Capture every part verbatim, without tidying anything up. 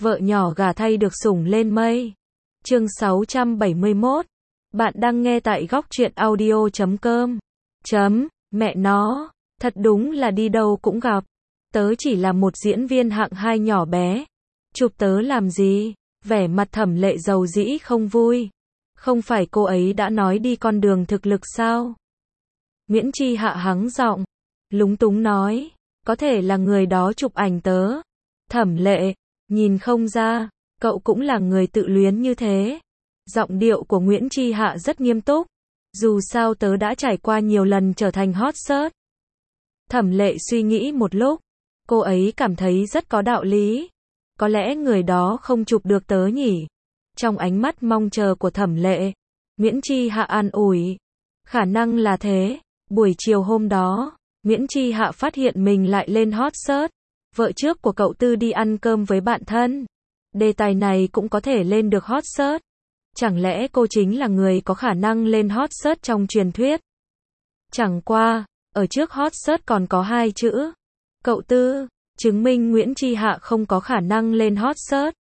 vợ nhỏ gả thay được sủng lên mây. Chương sáu trăm bảy mươi mốt. Bạn đang nghe tại góc truyện audio chấm com. Chấm, mẹ nó, thật đúng là đi đâu cũng gặp. Tớ chỉ là một diễn viên hạng hai nhỏ bé. Chụp tớ làm gì? Vẻ mặt Thẩm Lệ dầu dĩ không vui. Không phải cô ấy đã nói đi con đường thực lực sao? Nguyễn Chi Hạ hắng giọng, lúng túng nói, có thể là người đó chụp ảnh tớ. Thẩm Lệ, nhìn không ra, cậu cũng là người tự luyến như thế. Giọng điệu của Nguyễn Chi Hạ rất nghiêm túc. Dù sao tớ đã trải qua nhiều lần trở thành hot search. Thẩm Lệ suy nghĩ một lúc. Cô ấy cảm thấy rất có đạo lý. Có lẽ người đó không chụp được tớ nhỉ? Trong ánh mắt mong chờ của Thẩm Lệ, Nguyễn Chi Hạ an ủi. Khả năng là thế. Buổi chiều hôm đó, Nguyễn Chi Hạ phát hiện mình lại lên hot search. Vợ trước của cậu Tư đi ăn cơm với bạn thân. Đề tài này cũng có thể lên được hot search. Chẳng lẽ cô chính là người có khả năng lên hot search trong truyền thuyết? Chẳng qua, ở trước hot search còn có hai chữ. Cậu Tư, chứng minh Nguyễn Chi Hạ không có khả năng lên hot search.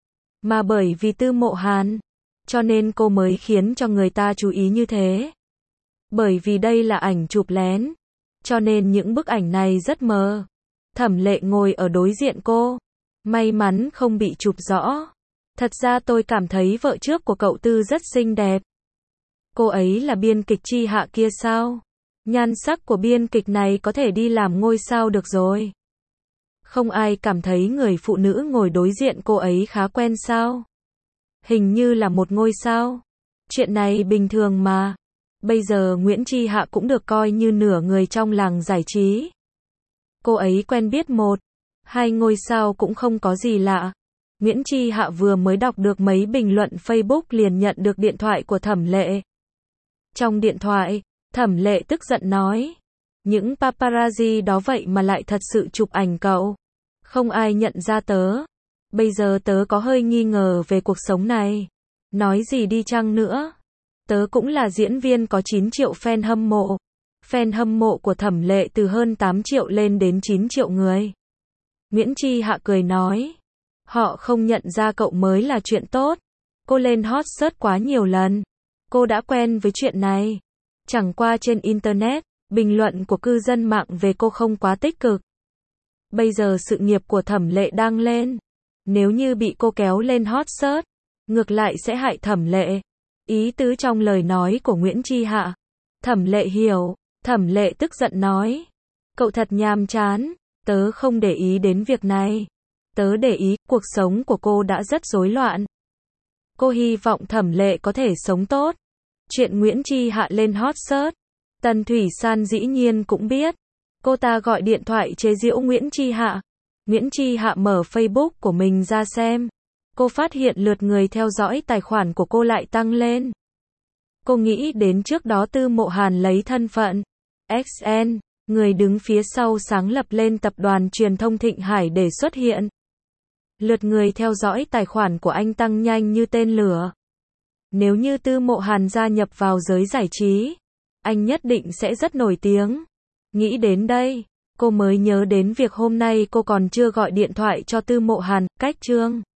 Mà bởi vì Tư Mộ Hàn, cho nên cô mới khiến cho người ta chú ý như thế. Bởi vì đây là ảnh chụp lén, cho nên những bức ảnh này rất mờ. Thẩm Lệ ngồi ở đối diện cô. May mắn không bị chụp rõ. Thật ra tôi cảm thấy vợ trước của cậu Tư rất xinh đẹp. Cô ấy là biên kịch Chi Hạ kia sao? Nhan sắc của biên kịch này có thể đi làm ngôi sao được rồi. Không ai cảm thấy người phụ nữ ngồi đối diện cô ấy khá quen sao? Hình như là một ngôi sao. Chuyện này bình thường mà. Bây giờ Nguyễn Chi Hạ cũng được coi như nửa người trong làng giải trí. Cô ấy quen biết một, hai ngôi sao cũng không có gì lạ. Nguyễn Chi Hạ vừa mới đọc được mấy bình luận Facebook liền nhận được điện thoại của Thẩm Lệ. Trong điện thoại, Thẩm Lệ tức giận nói, những paparazzi đó vậy mà lại thật sự chụp ảnh cậu. Không ai nhận ra tớ. Bây giờ tớ có hơi nghi ngờ về cuộc sống này. Nói gì đi chăng nữa, tớ cũng là diễn viên có chín triệu fan hâm mộ. Fan hâm mộ của Thẩm Lệ từ hơn tám triệu lên đến chín triệu người. Nguyễn Chi Hạ cười nói, họ không nhận ra cậu mới là chuyện tốt. Cô lên hot search quá nhiều lần. Cô đã quen với chuyện này. Chẳng qua trên Internet, bình luận của cư dân mạng về cô không quá tích cực. Bây giờ sự nghiệp của Thẩm Lệ đang lên. Nếu như bị cô kéo lên hot search, ngược lại sẽ hại Thẩm Lệ. Ý tứ trong lời nói của Nguyễn Chi Hạ. Thẩm Lệ hiểu. Thẩm Lệ tức giận nói, cậu thật nhàm chán. Tớ không để ý đến việc này. Tớ để ý, cuộc sống của cô đã rất rối loạn. Cô hy vọng Thẩm Lệ có thể sống tốt. Chuyện Nguyễn Chi Hạ lên hot search, Tần Thủy San dĩ nhiên cũng biết. Cô ta gọi điện thoại chế giễu Nguyễn Chi Hạ. Nguyễn Chi Hạ mở Facebook của mình ra xem. Cô phát hiện lượt người theo dõi tài khoản của cô lại tăng lên. Cô nghĩ đến trước đó Tư Mộ Hàn lấy thân phận ích en, người đứng phía sau sáng lập lên tập đoàn truyền thông Thịnh Hải để xuất hiện. Lượt người theo dõi tài khoản của anh tăng nhanh như tên lửa. Nếu như Tư Mộ Hàn gia nhập vào giới giải trí, anh nhất định sẽ rất nổi tiếng. Nghĩ đến đây, cô mới nhớ đến việc hôm nay cô còn chưa gọi điện thoại cho Tư Mộ Hàn, cách chương.